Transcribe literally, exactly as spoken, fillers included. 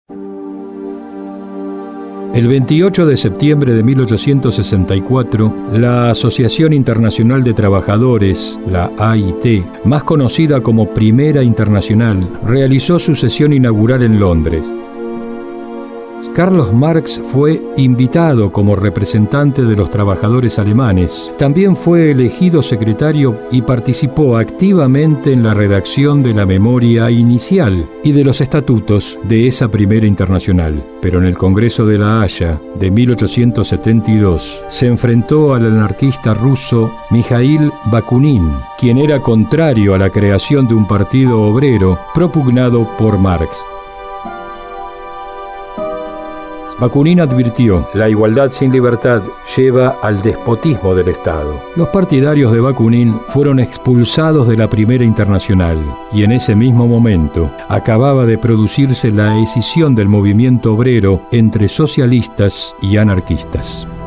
El veintiocho de septiembre de mil ochocientos sesenta y cuatro, la Asociación Internacional de Trabajadores, la A I T, más conocida como Primera Internacional, realizó su sesión inaugural en Londres. Carlos Marx fue invitado como representante de los trabajadores alemanes. También fue elegido secretario y participó activamente en la redacción de la memoria inicial y de los estatutos de esa Primera Internacional. Pero en el Congreso de La Haya de mil ochocientos setenta y dos se enfrentó al anarquista ruso Mikhail Bakunin, quien era contrario a la creación de un partido obrero propugnado por Marx. Bakunin advirtió: la igualdad sin libertad lleva al despotismo del Estado. Los partidarios de Bakunin fueron expulsados de la Primera Internacional y en ese mismo momento acababa de producirse la escisión del movimiento obrero entre socialistas y anarquistas.